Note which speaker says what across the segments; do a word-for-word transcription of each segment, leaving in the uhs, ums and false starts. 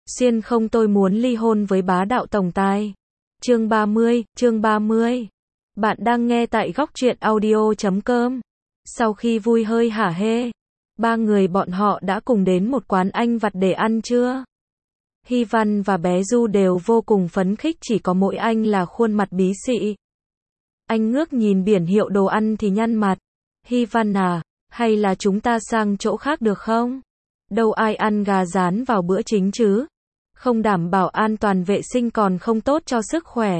Speaker 1: Xuyên không tôi muốn ly hôn với bá đạo tổng tài. Chương ba mươi, chương ba mươi. Bạn đang nghe tại góc truyện audio chấm com. Sau khi vui hơi hả hê, ba người bọn họ đã cùng đến một quán Anh vặt để ăn trưa. Hy Văn và bé Du đều vô cùng phấn khích, chỉ có mỗi anh là khuôn mặt bí xị. Anh ngước nhìn biển hiệu đồ ăn thì nhăn mặt. Hy Văn à, hay là chúng ta sang chỗ khác được không? Đâu ai ăn gà rán vào bữa chính chứ. Không đảm bảo an toàn vệ sinh còn không tốt cho sức khỏe.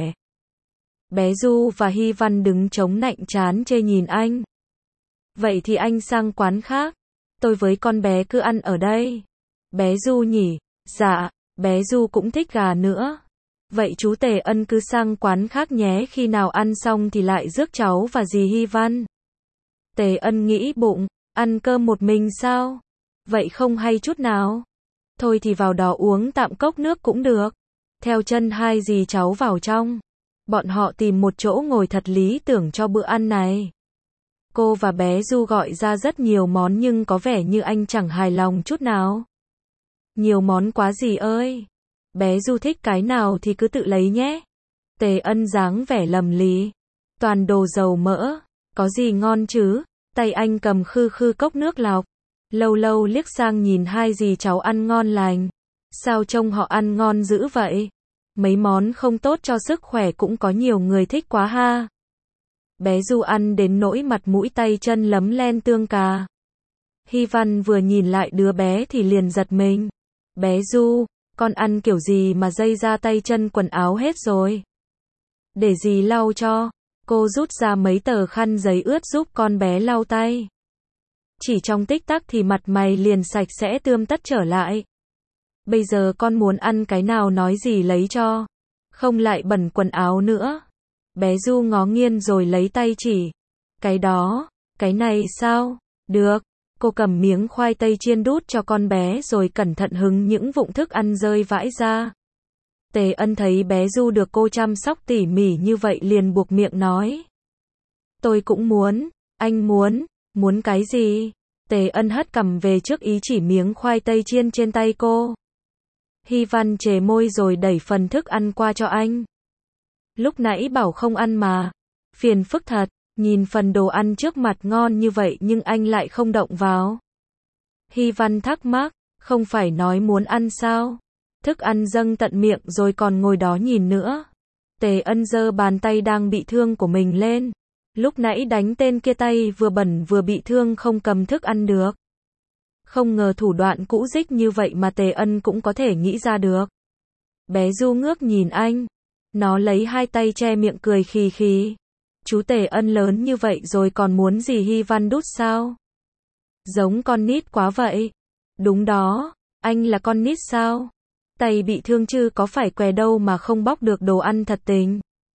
Speaker 1: Bé Du và Hy Văn đứng chống nạnh chán chê nhìn anh. Vậy thì anh sang quán khác. Tôi với con bé cứ ăn ở đây. Bé Du nhỉ? Dạ, bé Du cũng thích gà nữa. Vậy chú Tề Ân cứ sang quán khác nhé, khi nào ăn xong thì lại rước cháu và dì Hy Văn. Tề Ân nghĩ bụng, ăn cơm một mình sao? Vậy không hay chút nào. Thôi thì vào đó uống tạm cốc nước cũng được. Theo chân hai dì cháu vào trong. Bọn họ tìm một chỗ ngồi thật lý tưởng cho bữa ăn này. Cô và bé Du gọi ra rất nhiều món nhưng có vẻ như anh chẳng hài lòng chút nào. Nhiều món quá dì ơi. Bé Du thích cái nào thì cứ tự lấy nhé. Tề Ân dáng vẻ lầm lì. Toàn đồ dầu mỡ. Có gì ngon chứ? Tay anh cầm khư khư cốc nước lọc. Lâu lâu liếc sang nhìn hai dì cháu ăn ngon lành. Sao trông họ ăn ngon dữ vậy? Mấy món không tốt cho sức khỏe cũng có nhiều người thích quá ha. Bé Du ăn đến nỗi mặt mũi tay chân lấm len tương cà. Hy Văn vừa nhìn lại đứa bé thì liền giật mình. Bé Du, con ăn kiểu gì mà dây ra tay chân quần áo hết rồi? Để dì lau cho. Cô rút ra mấy tờ khăn giấy ướt giúp con bé lau tay. Chỉ trong tích tắc thì mặt mày liền sạch sẽ tươm tất trở lại. Bây giờ con muốn ăn cái nào nói dì lấy cho. Không lại bẩn quần áo nữa. Bé Du ngó nghiêng rồi lấy tay chỉ. Cái đó, cái này sao? Được. Cô cầm miếng khoai tây chiên đút cho con bé rồi cẩn thận hứng những vụn thức ăn rơi vãi ra. Tề Ân thấy bé Du được cô chăm sóc tỉ mỉ như vậy liền buộc miệng nói. Tôi cũng muốn. Anh muốn. Muốn cái gì? Tề Ân hất cằm về trước ý chỉ miếng khoai tây chiên trên tay cô. Hy Văn chề môi rồi đẩy phần thức ăn qua cho anh. Lúc nãy bảo không ăn mà. Phiền phức thật, nhìn phần đồ ăn trước mặt ngon như vậy nhưng anh lại không động vào. Hy Văn thắc mắc, không phải nói muốn ăn sao? Thức ăn dâng tận miệng rồi còn ngồi đó nhìn nữa. Tề Ân giơ bàn tay đang bị thương của mình lên. Lúc nãy đánh tên kia tay vừa bẩn vừa bị thương không cầm thức ăn được. Không ngờ thủ đoạn cũ dích như vậy mà Tề Ân cũng có thể nghĩ ra được. Bé Du ngước nhìn anh. Nó lấy hai tay che miệng cười khì khì. Chú Tề Ân lớn như vậy rồi còn muốn gì Hy Văn đút sao? Giống con nít quá vậy. Đúng đó, anh là con nít sao? Tay bị thương chứ có phải què đâu mà không bóc được đồ ăn thật tình.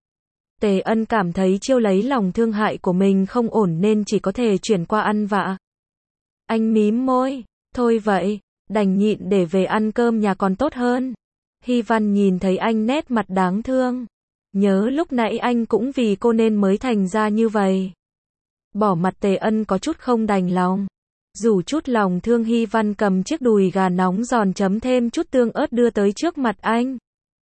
Speaker 1: Tề Ân cảm thấy chiêu lấy lòng thương hại của mình không ổn nên chỉ có thể chuyển qua ăn vạ. Anh mím môi, thôi vậy, đành nhịn để về ăn cơm nhà còn tốt hơn. Hy Văn nhìn thấy anh nét mặt đáng thương. Nhớ lúc nãy anh cũng vì cô nên mới thành ra như vậy. Bỏ mặt Tề Ân có chút không đành lòng. Rủ chút lòng thương, Hy Văn cầm chiếc đùi gà nóng giòn chấm thêm chút tương ớt đưa tới trước mặt anh.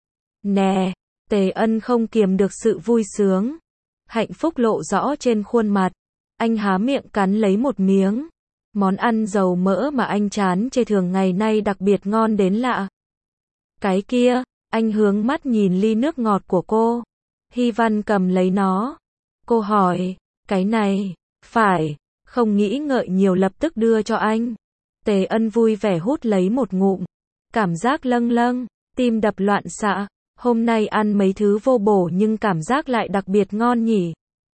Speaker 1: Nè, Tề Ân không kiềm được sự vui sướng. Hạnh phúc lộ rõ trên khuôn mặt. Anh há miệng cắn lấy một miếng. Món ăn dầu mỡ mà anh chán chê thường ngày nay đặc biệt ngon đến lạ. Cái kia, anh hướng mắt nhìn ly nước ngọt của cô. Hy Văn cầm lấy nó. Cô hỏi, cái này, phải, không nghĩ ngợi nhiều lập tức đưa cho anh. Tề Ân vui vẻ hút lấy một ngụm. Cảm giác lâng lâng, tim đập loạn xạ. Hôm nay ăn mấy thứ vô bổ nhưng cảm giác lại đặc biệt ngon nhỉ.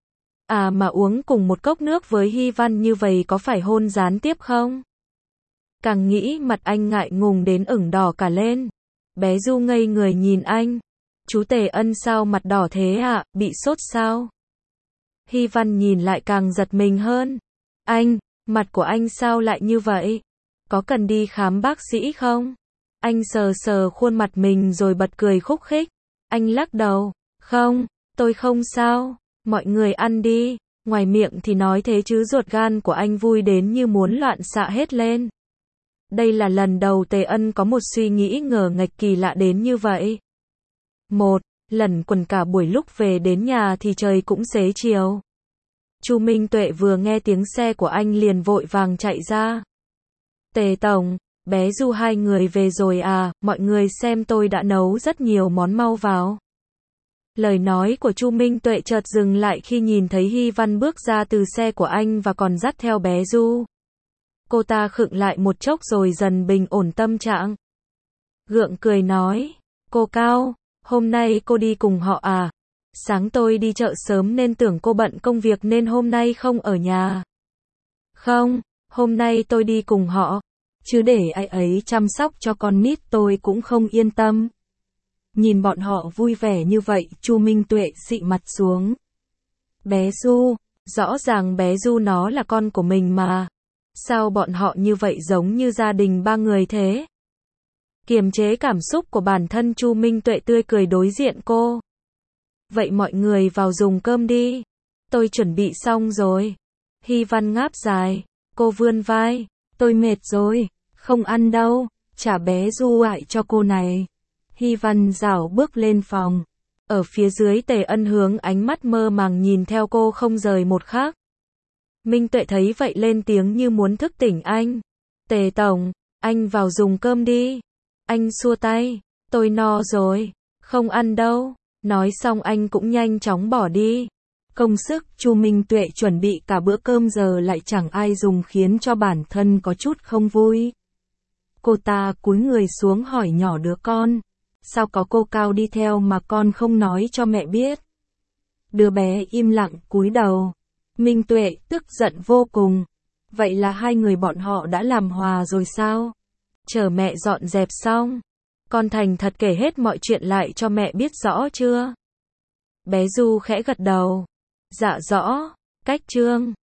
Speaker 1: À mà uống cùng một cốc nước với Hy Văn như vậy có phải hôn gián tiếp không? Càng nghĩ mặt anh ngại ngùng đến ửng đỏ cả lên. Bé Du ngây người nhìn anh. Chú Tề Ân sao mặt đỏ thế ạ, à? Bị sốt sao? Hy Văn nhìn lại càng giật mình hơn. Anh, mặt của anh sao lại như vậy? Có cần đi khám bác sĩ không? Anh sờ sờ khuôn mặt mình rồi bật cười khúc khích. Anh lắc đầu. Không, tôi không sao. Mọi người ăn đi. Ngoài miệng thì nói thế chứ ruột gan của anh vui đến như muốn loạn xạ hết lên. Đây là lần đầu Tề Ân có một suy nghĩ ngờ nghệch kỳ lạ đến như vậy. Một, lẩn quẩn cả buổi lúc về đến nhà thì trời cũng xế chiều. Chu Minh Tuệ vừa nghe tiếng xe của anh liền vội vàng chạy ra. Tề Tổng, bé Du hai người về rồi à, mọi người xem tôi đã nấu rất nhiều món mau vào. Lời nói của Chu Minh Tuệ chợt dừng lại khi nhìn thấy Hy Văn bước ra từ xe của anh và còn dắt theo bé Du. Cô ta khựng lại một chốc rồi dần bình ổn tâm trạng. Gượng cười nói, cô Cao, hôm nay cô đi cùng họ à? Sáng tôi đi chợ sớm nên tưởng cô bận công việc nên hôm nay không ở nhà. Không, hôm nay tôi đi cùng họ, chứ để ai ấy chăm sóc cho con nít tôi cũng không yên tâm. Nhìn bọn họ vui vẻ như vậy, Chu Minh Tuệ xị mặt xuống. Bé Du, rõ ràng bé Du nó là con của mình mà. Sao bọn họ như vậy giống như gia đình ba người thế? Kiềm chế cảm xúc của bản thân, Chu Minh Tuệ tươi cười đối diện cô. Vậy mọi người vào dùng cơm đi. Tôi chuẩn bị xong rồi. Hy Văn ngáp dài. Cô vươn vai. Tôi mệt rồi. Không ăn đâu. Trả bé Du lại cho cô này. Hy Văn rảo bước lên phòng. Ở phía dưới Tề Ân hướng ánh mắt mơ màng nhìn theo cô không rời một khắc. Minh Tuệ thấy vậy lên tiếng như muốn thức tỉnh anh. Tề Tổng, anh vào dùng cơm đi. Anh xua tay. Tôi no rồi. Không ăn đâu. Nói xong anh cũng nhanh chóng bỏ đi. Công sức Chu Minh Tuệ chuẩn bị cả bữa cơm giờ lại chẳng ai dùng khiến cho bản thân có chút không vui. Cô ta cúi người xuống hỏi nhỏ đứa con. Sao có cô Cao đi theo mà con không nói cho mẹ biết? Đứa bé im lặng cúi đầu. Minh Tuệ tức giận vô cùng. Vậy là hai người bọn họ đã làm hòa rồi sao? Chờ mẹ dọn dẹp xong, con thành thật kể hết mọi chuyện lại cho mẹ biết rõ chưa? Bé Du khẽ gật đầu. Dạ rõ, cách chương.